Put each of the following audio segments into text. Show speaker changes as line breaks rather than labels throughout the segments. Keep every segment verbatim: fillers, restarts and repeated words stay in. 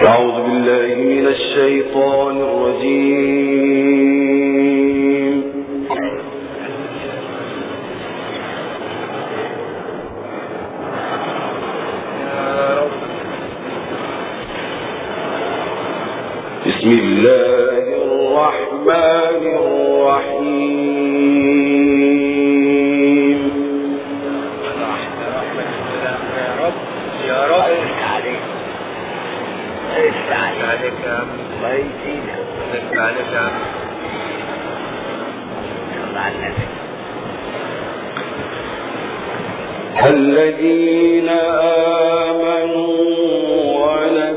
أعوذ بالله من الشيطان الرجيم. بسم الله الرحمن الرحيم.
يا رب عليك عليك الله يزيدك عليك
الذين آمنوا ولم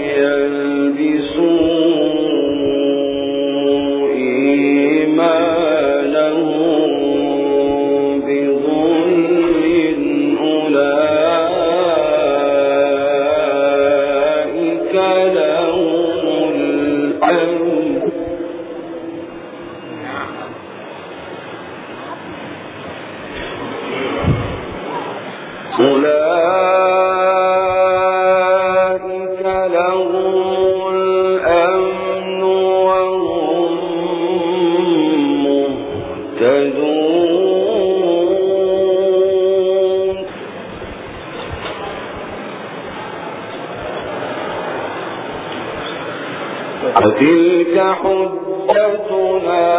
يلبسوا إيمانهم بظلم أولئك لهم الأمن أولئك لهم الأمن وهم مهتدون. وتلك حجتنا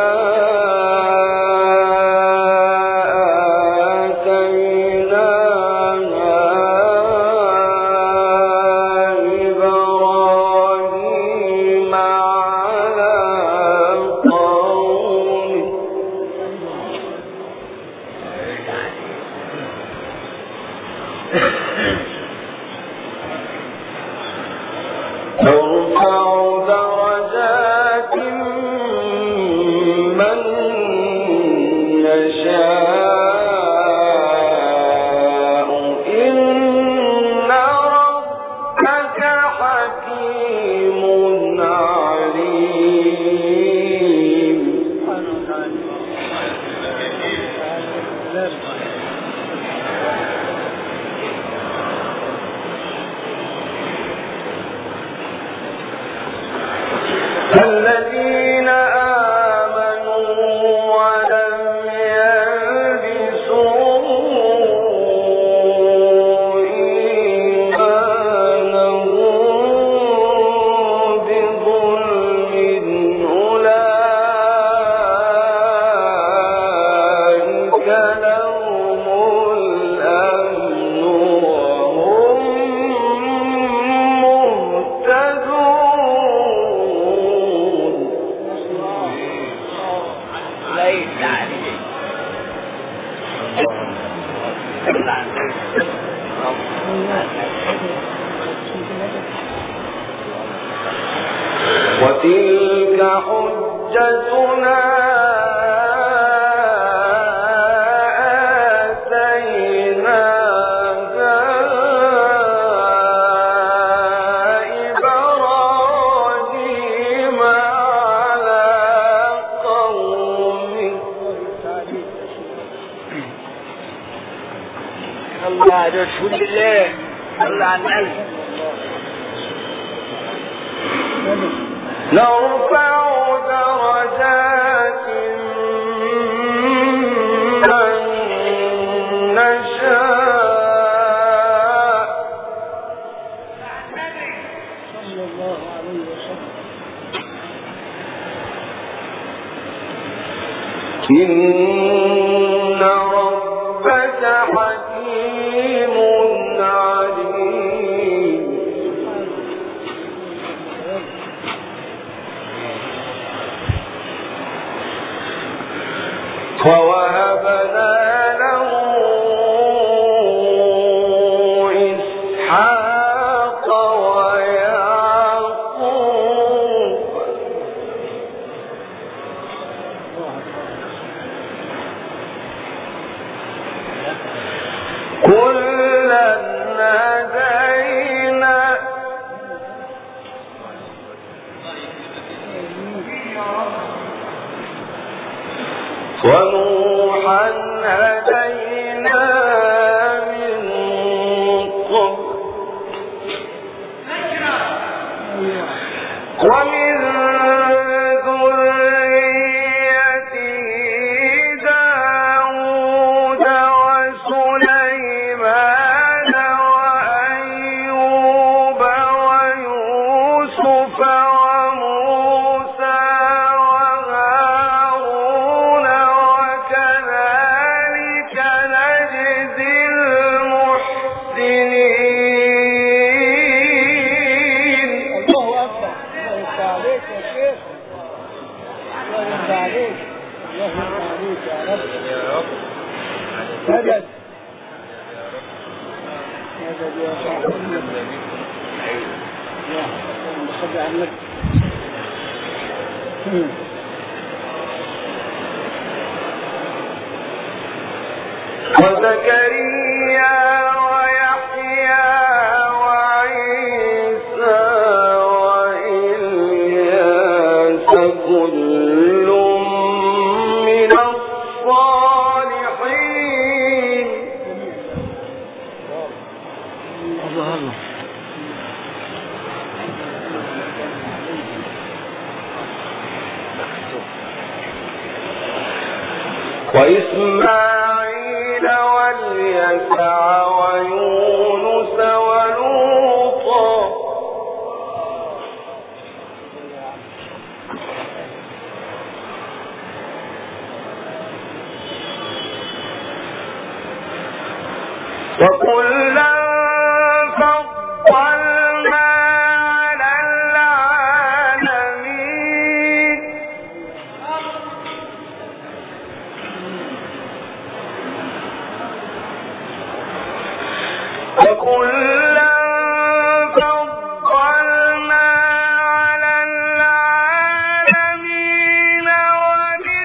نرفع درجات من نشاء إن ربك حكيم عليم. الذين آمنوا ولم يلبسوا إيمانهم بظلم أولئك لهم الأمن وهم مهتدون.
ليس عليك
وتلك حجتنا آتيناها إبراهيم على قومه.
الله على رسول الله الله على النبي.
نرفع درجات من نشاء
صلى الله عليه وسلم.
إن ربك حكيم عليم. ووهبنا له إسحاق ويعقوب كلا هدينا ونوحا هدينا من قبل ومن ذريته داود وسليمان وأيوب ويوسف وموسى وهارون وكذلك نجزي المحسنين.
الله أكبر. الله يفتح عليك يا شيخ. الله يفتح عليك. الله يفتح عليك يا رب. يا رب. مدد. مدد يا صاحبي. يا اللهم صل على النبي.
وزكريا ويحيى وعيسى وإلياس كل من الصالحين.
الله الله.
وإسماعيل واليسع ويونس ولوطا وكلا فضلنا على العالمين. وكلا فضلنا على العالمين ومن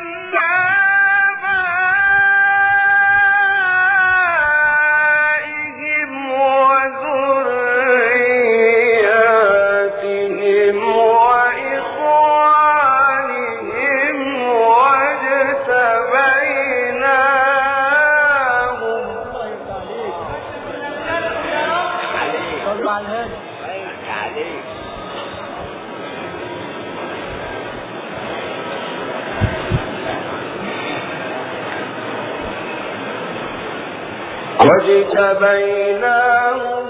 آبائهم وذرياتهم وإخوانهم واجتبيناهم.
صلوا على الهادي. عليك.
واجتبيناهم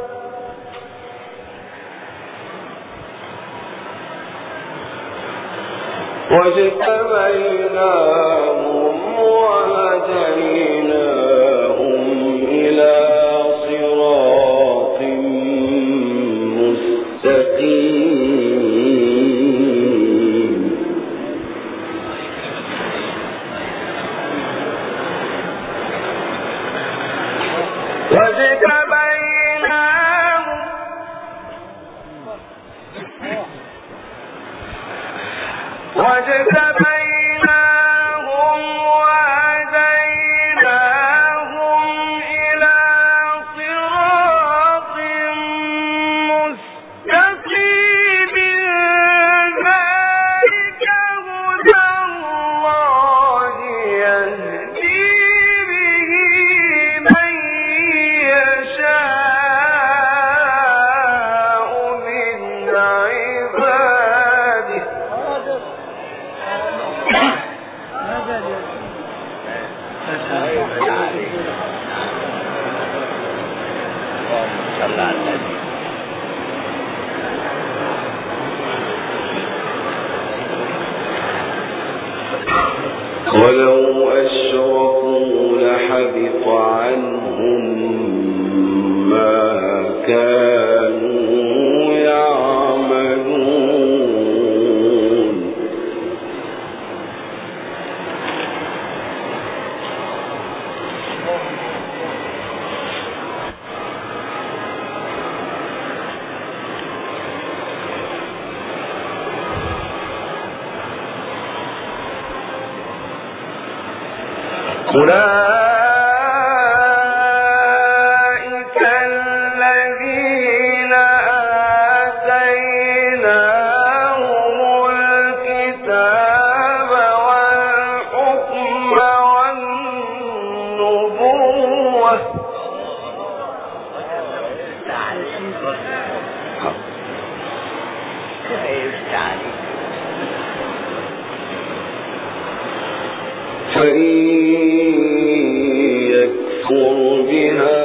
واجتبيناهم وهديناهم إلى صراط مستقيم. واجتبيناهم واجتبيناهم وهديناهم إلى صراط مستقيم. ذلك هدى الله يهدي به من يشاء من عباده. ولو أشركوا لحبط عنهم ما كانوا يعملون. أولئك الذين آتيناهم الكتاب والحكم والنبوة. فإن يكفر بها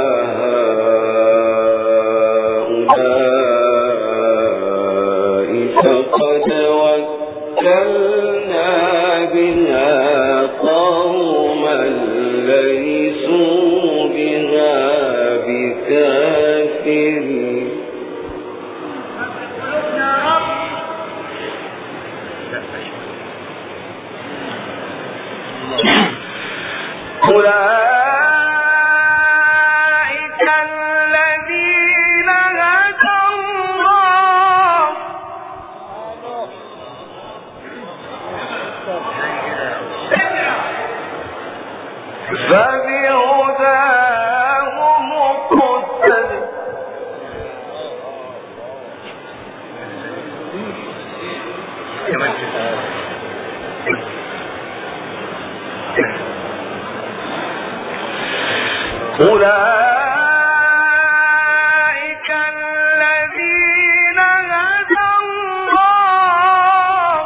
هؤلاء فقد وكلنا بها قوما ليسوا بها بكافرين. أولئك الذين هدى الله فبهداه مقتدي. أولئك الذين هدى الله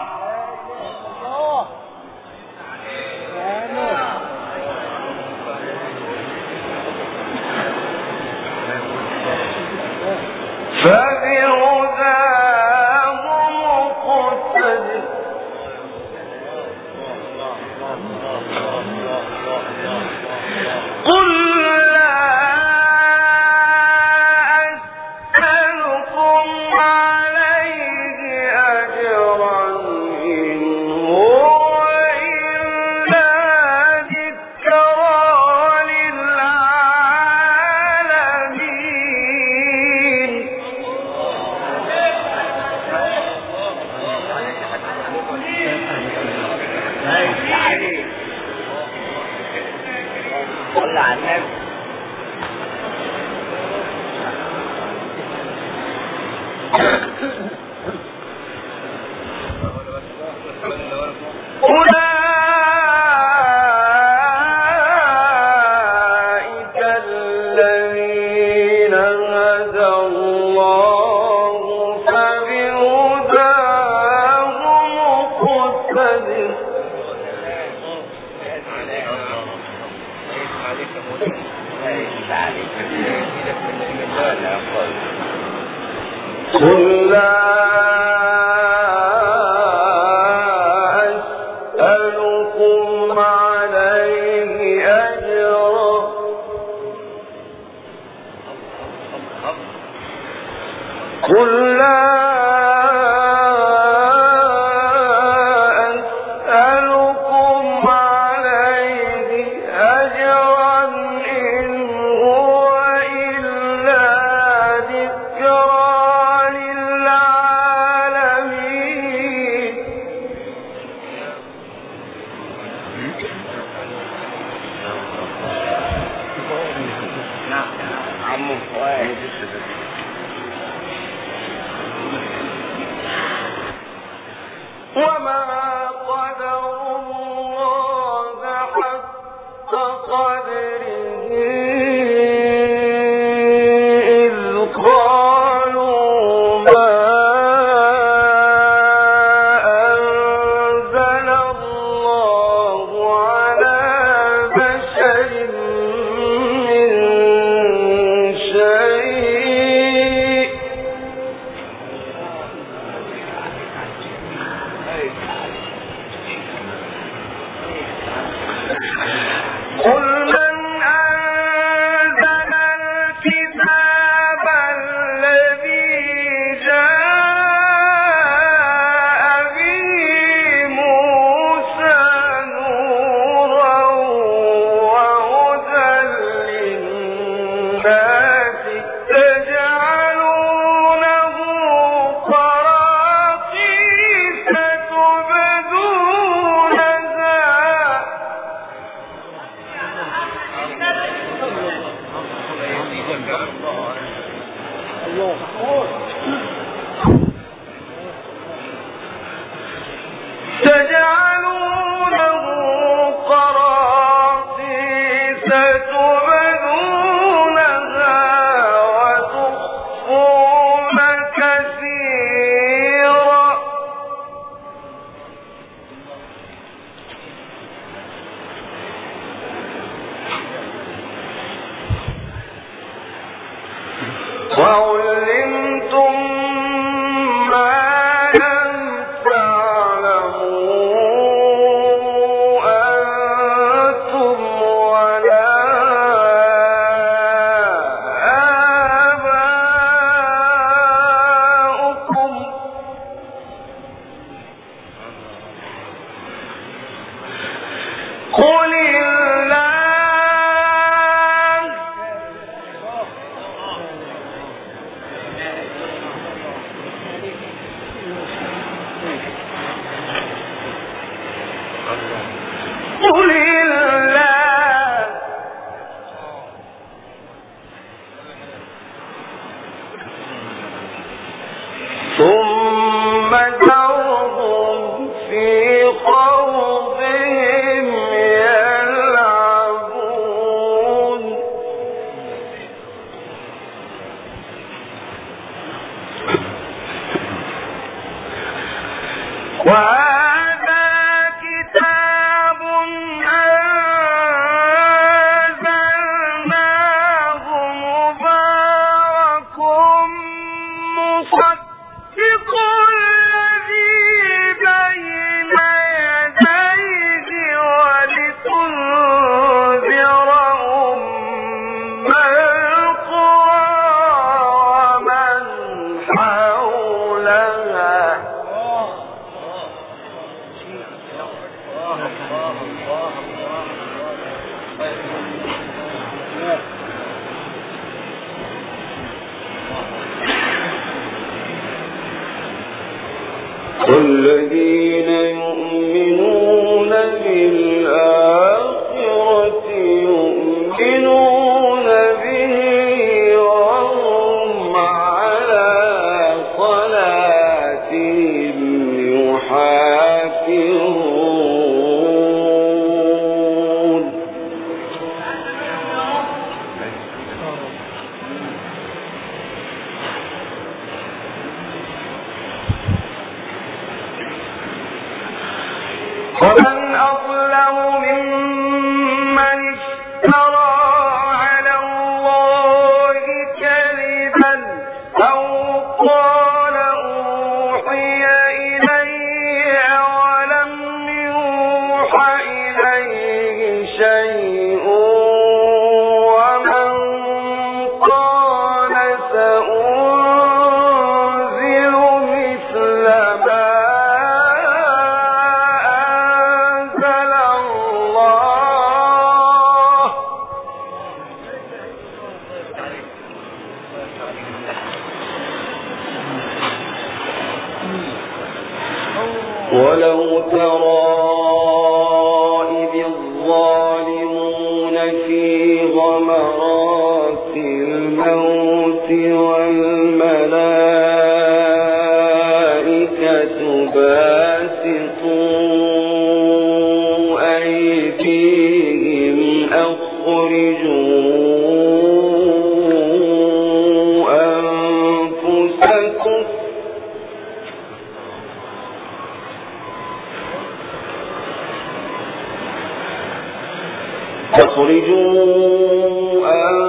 فبهداه مقتدي. قل أولئك الذين هدى الله فبهداه مقتدي. قل لا أسألكم عليه أجرا قل لا أسألكم عليه أجرا إن هو إلا ذكرى للعالمين. وما قدر الله حق قدره إذ قالوا ما أنزل الله على بشر من شيء قل من أنزل الكتاب الذي جاء ثم ذرهم في خوضهم يلعبون وهذا كتاب أنزلناه مبارك مصدق الذي بين يديه ولتنذر أم القرى ومن حولها والذين يؤمنون بالآخرة يؤمنون به وهم على صلاتهم يحافظون ومن أظلم ممن افترى على الله كذبا أو قال أوحي إلي ولم يوحى إليه شيء ومن قال سأنزل مثل ما ولو ترى إذ الظالمون في غمرات الموت والملائكة باسطوا أيديهم أخرجوا أنفسكم أخرجوا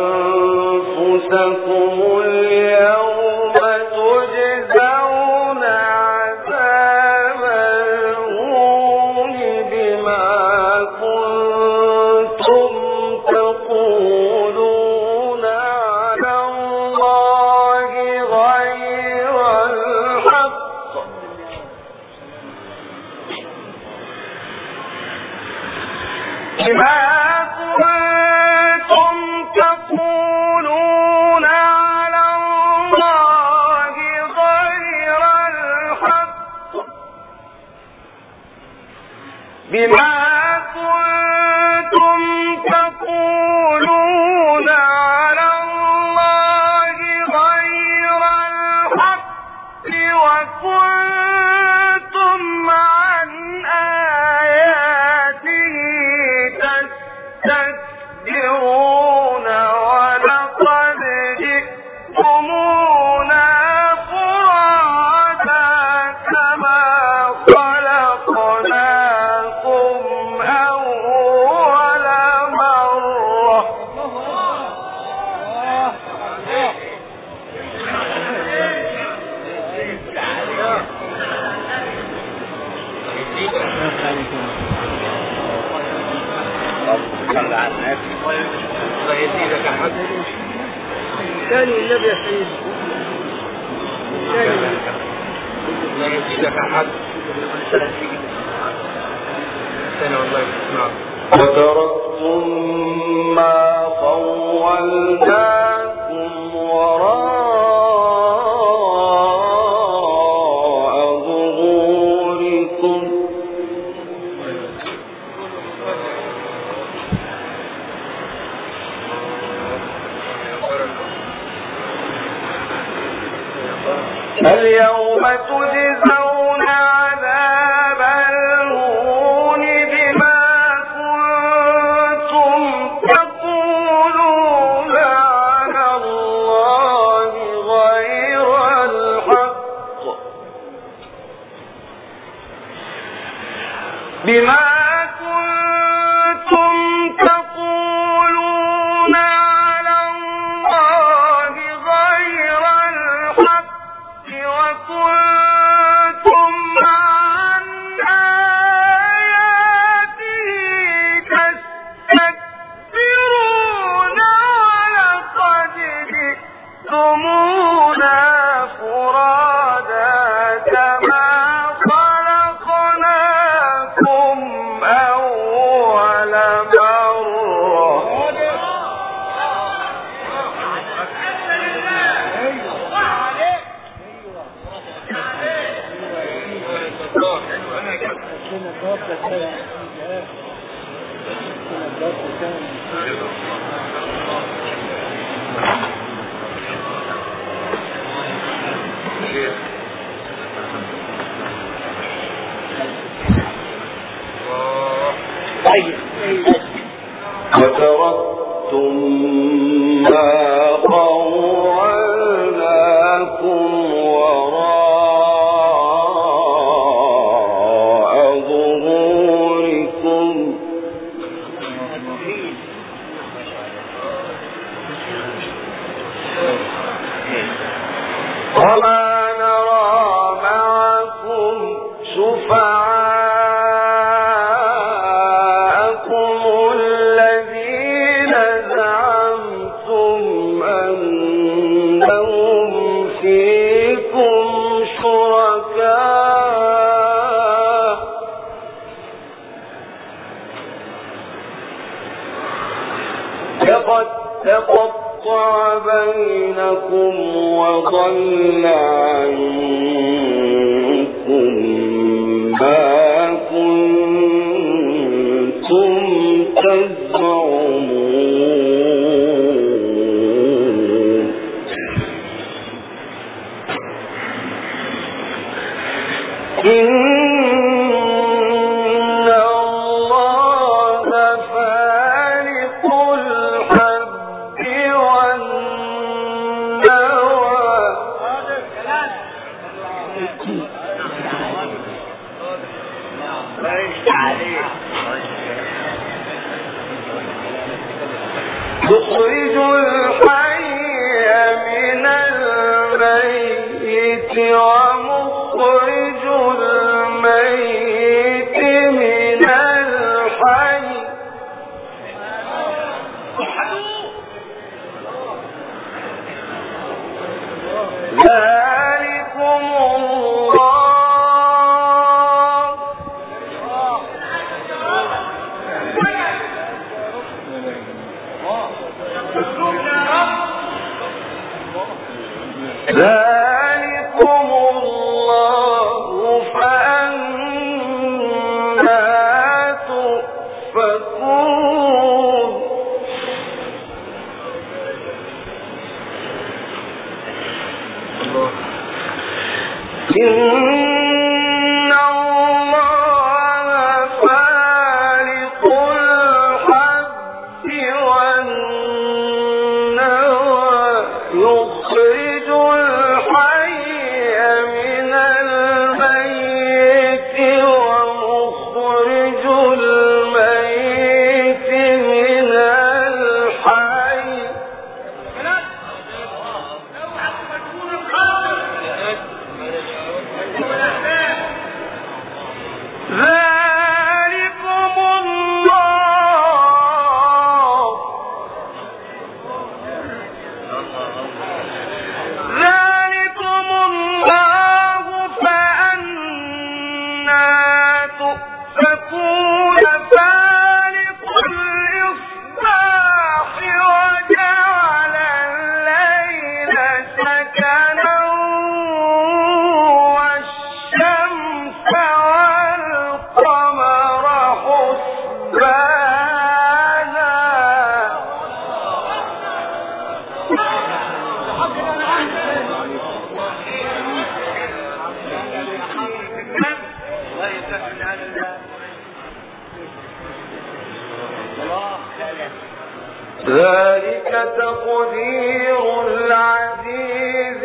أنفسكم اليوم تجزون عذاب الهون بما كنتم تقولون على الله غير الحق بما كنتم تقولون على الله غير الحق بما كنتم تقولون على الله غير الحق وكنتم عن آياته تستكبرون ولقد جئتمونا فرادا كما خلقناكم أول مرة
الله يزيدك أحد ثاني النبي يا سيدي الله يزيدك أحد ثاني والله يسمع
وتركتم ما خولناكم وراء ظهوركم اليوم يوم تجزون عذاب الهون بما كنتم تقولون على الله غير الحق بما كنتم تقولون على الله غير الحق وكنتم عن آياته تستكبرون ولقد جئتمونا فرادا كما خلقناكم أول مرة وتركتم ما خولناكم وراء ظهوركم وما نرى معكم شفعاءكم الذين زعمتم أنهم فيكم شركاء لقد تقطع بينكم وضل عنكم ما كنتم تزعمون إن الله فالق الحب والنوى يخرج الحي من الميت ومخرج الميت من الحي ذلكم الله ذلكم الله فأنى تؤفكون إن الله فالق الحب والنوى يخرج الحي من الميت ومخرج الميت من الحي ذلكم الله ذلكم الله فأنى تؤفكون فالق الإصباح وجعل الليل سكنا والشمس والقمر حسبانا ذلك تقدير العزيز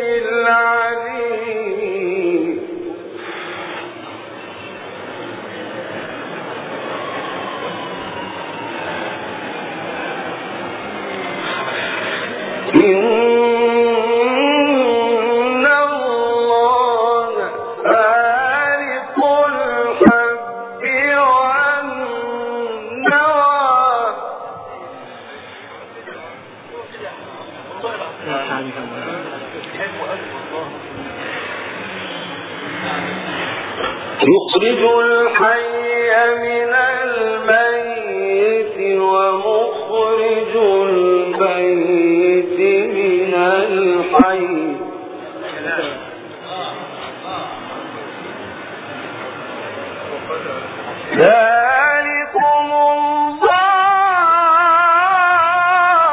العليم إن الله فارق الحب والنوى يخرج الحي من الميت ومخرج البيت من الحي ذلكم الله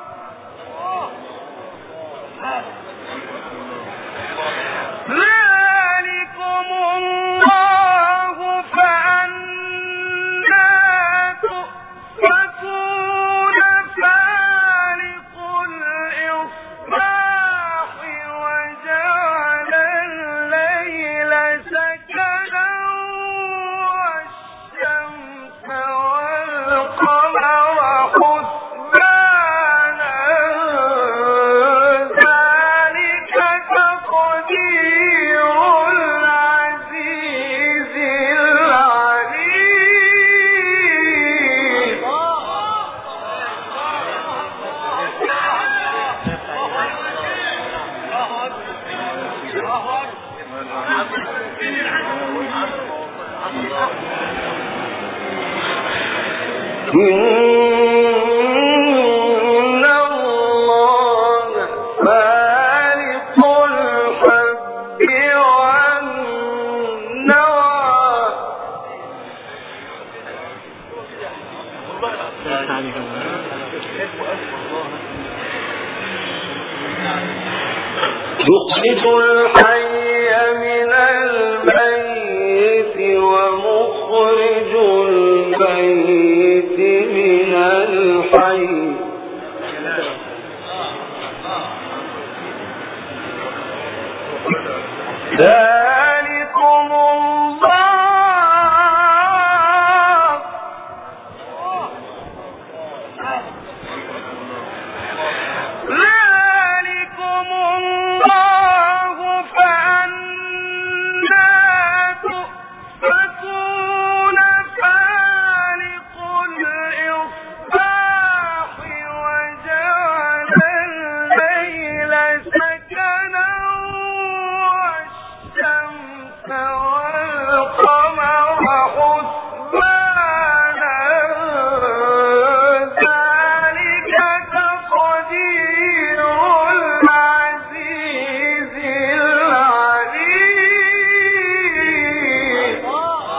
ذلكم الله فأنى تؤفكون فالق الإصباح وجعل الليل سكنا والشمس والقمر حسبانا ذلك تقدير العزيز العليم إن الله فارق الحب والنوى يخرج الحي من الميت ومخرج البيت من الحي ذلكم الله ذلكم الله فأنى تؤفكون فالق الإصباح وجعل الليل سكنا والشمس والقمر حسبانا ذلك تقدير العزيز العليم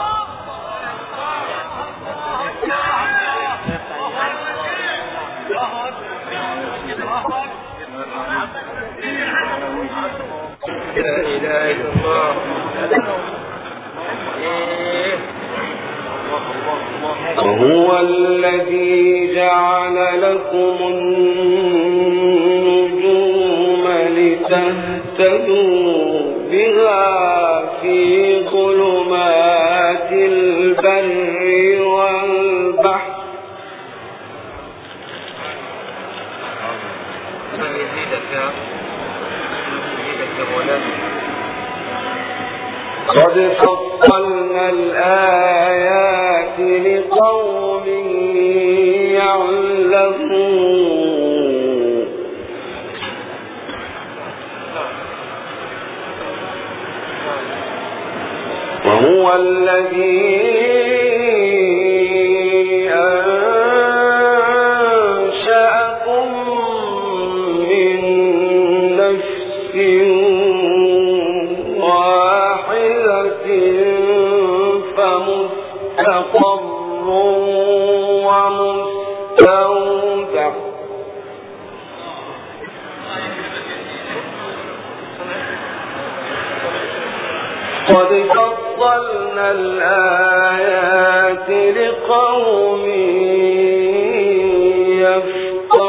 لا إله إلا الله وهو الذي جعل لكم النجوم لتهتدوا بها في ظلمات البر والبحر قد فصلنا الآيات لقوم يعلمون وهو الذي أنشأكم من نفس واحدة فمستقر ومستودع قد فصلنا الآيات لقوم يفقهون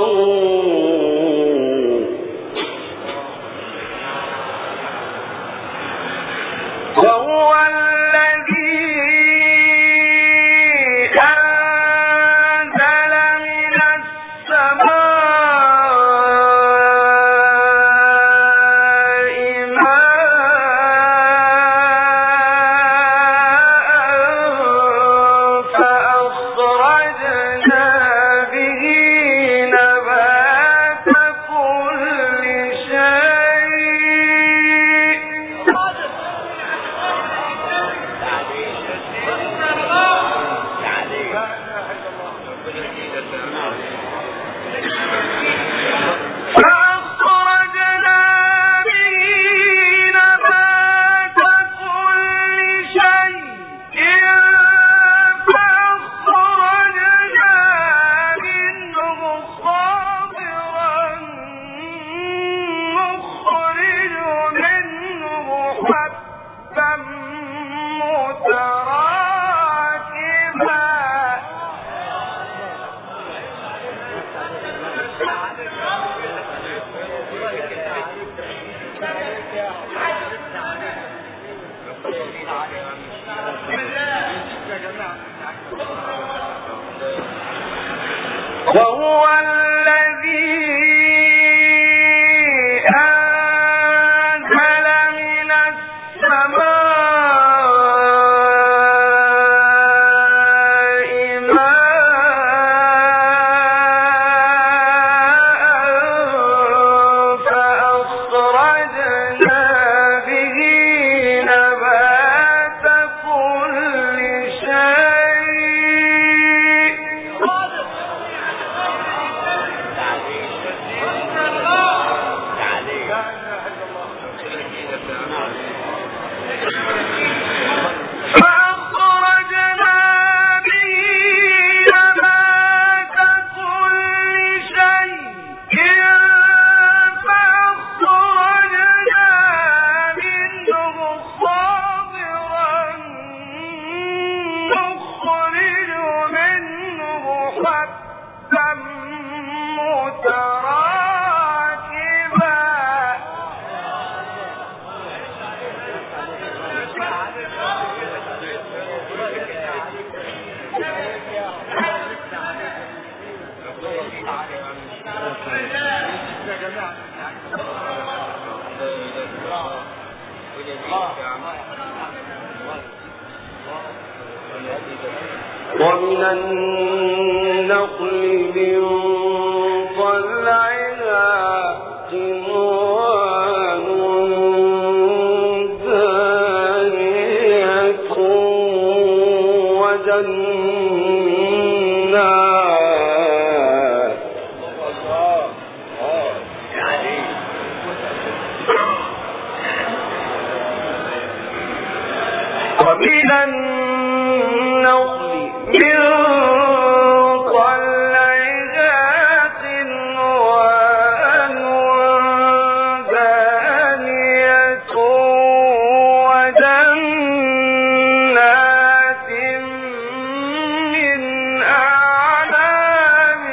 ومن النخل من طلعها قنوان دانية وجنات ومن النخل من طلعها قنوان دانية وجنات من أعناب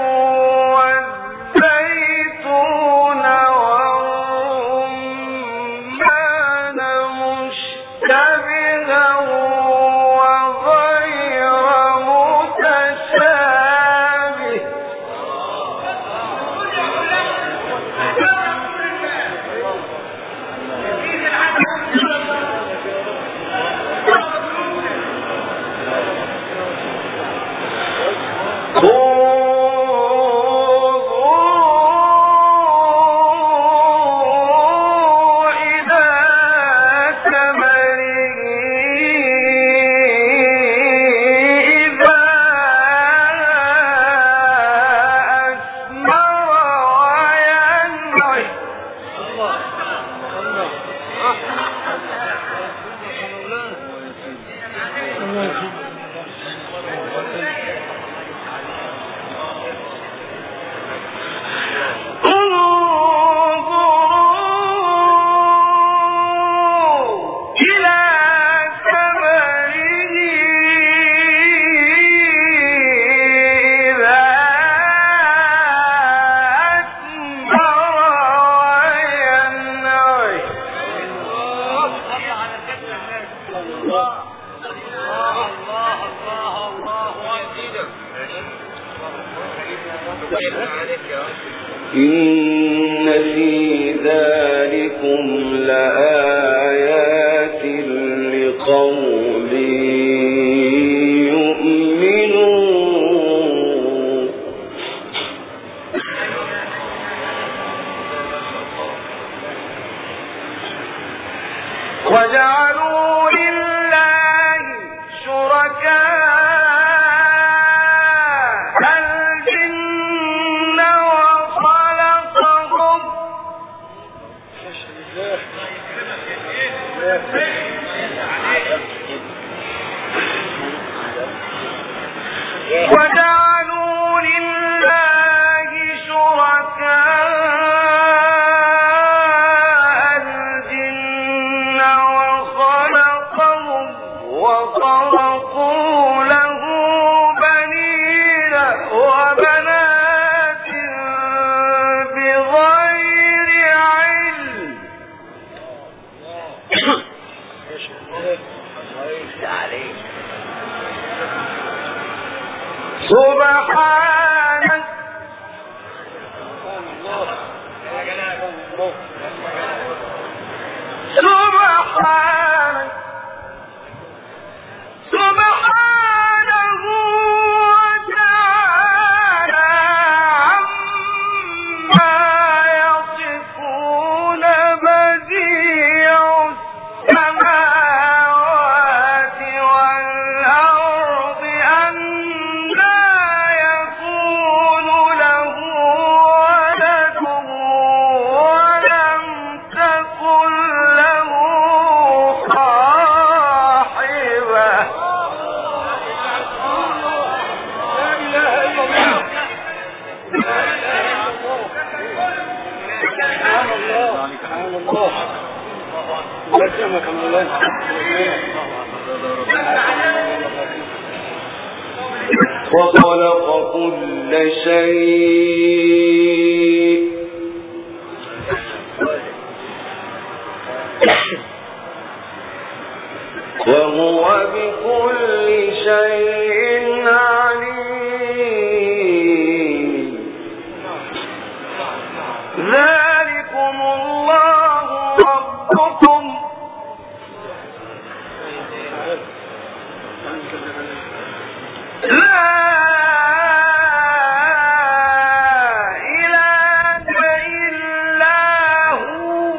والزيتون والرمان مشتبها إن في ذلكم لآيات لقوم يؤمنون وجعلوا لله شركاء وجعلوا لله شركاء الجن وخلقهم وخلقوا له بنين وبنات بغير علم سبحانك سبحانك
يكرمك يا مولانا.
وخلق كل شيء وهو بكل شيء عليم. ذلكم الله ربكم لا إله إلا هو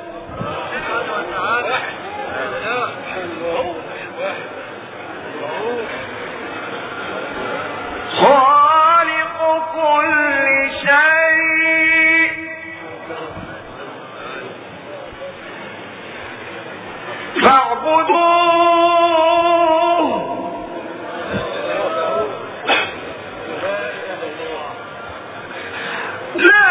خالق كل شيء فاعبدوه لا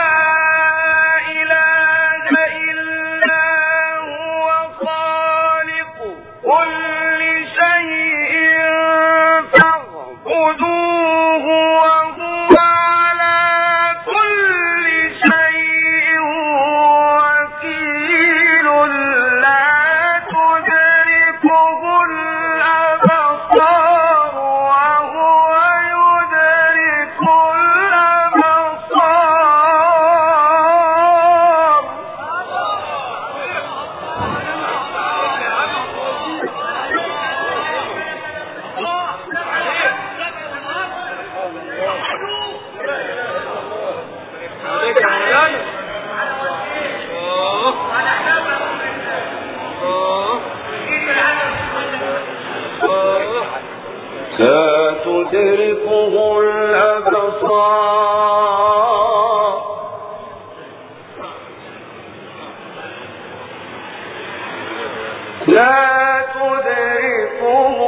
إله إلا هو خالق كل شيء فاعبدوه وهو على كل شيء وكيل. لا تدركه الأبصار وهو يدرك الأبصار. لا تدركه الأبصار لا تدركه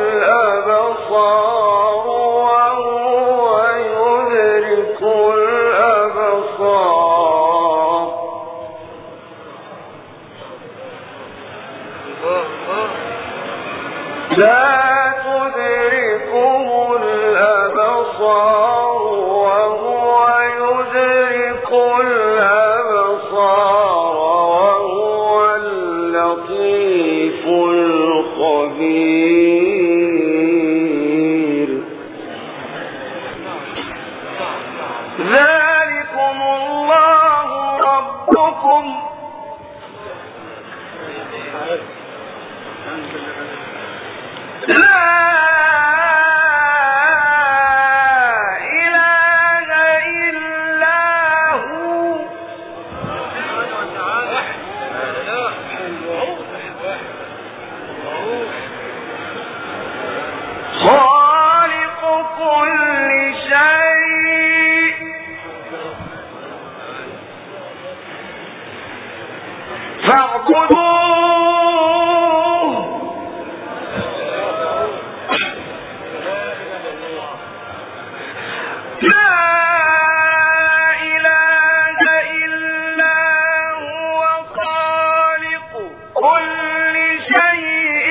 الأبصار وهو يدرك الأبصار. لا تدركه الأبصار وهو يدرك الأبصار وهو اللطيف الخبير. ذلكم الله ربكم لا إله إلا هو خالق كل شيء فاعبدوه لا إله إلا هو خالق كل شيء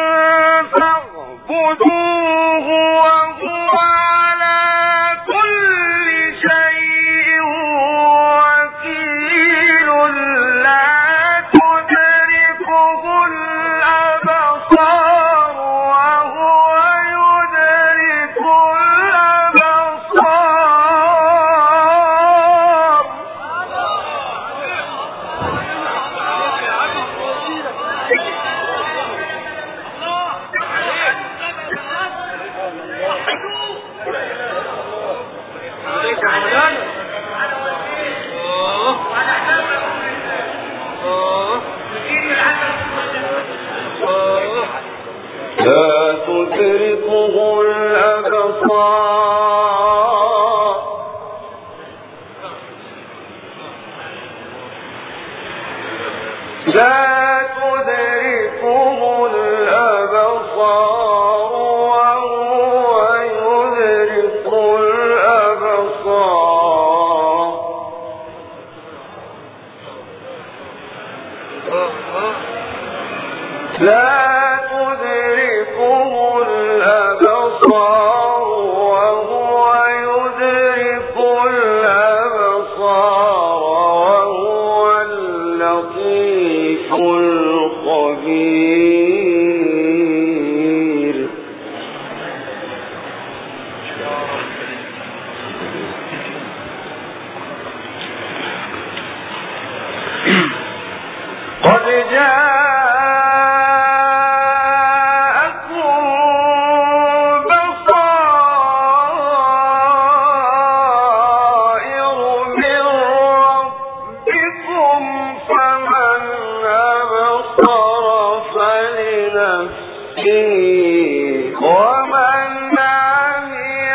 فاعبدوه وهو على كل شيء وكيل. لا تدركه الأبصار وهو يدرك الأبصار. لا تدركه الأبصار وهو يدرك الأبصار وهو اللطيف الخبير. قد جاءكم بصائر من ربكم فمن أبصر فلنفسه ومن عمي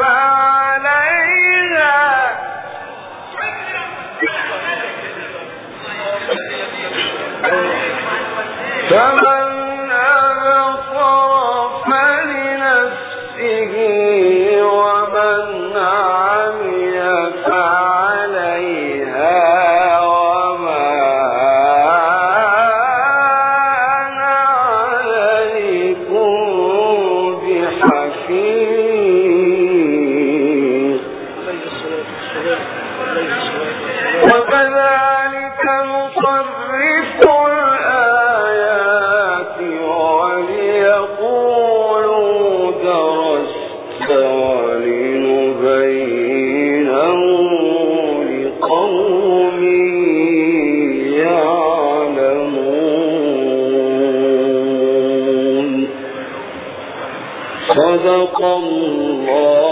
فعليها فمن أبصر فلنفسه ومن عمي فعليها وما أنا عليكم بحفيظ. وكذلك نصرف الآيات وليقولوا درست ولنبينه لقوم يعلمون. صدق الله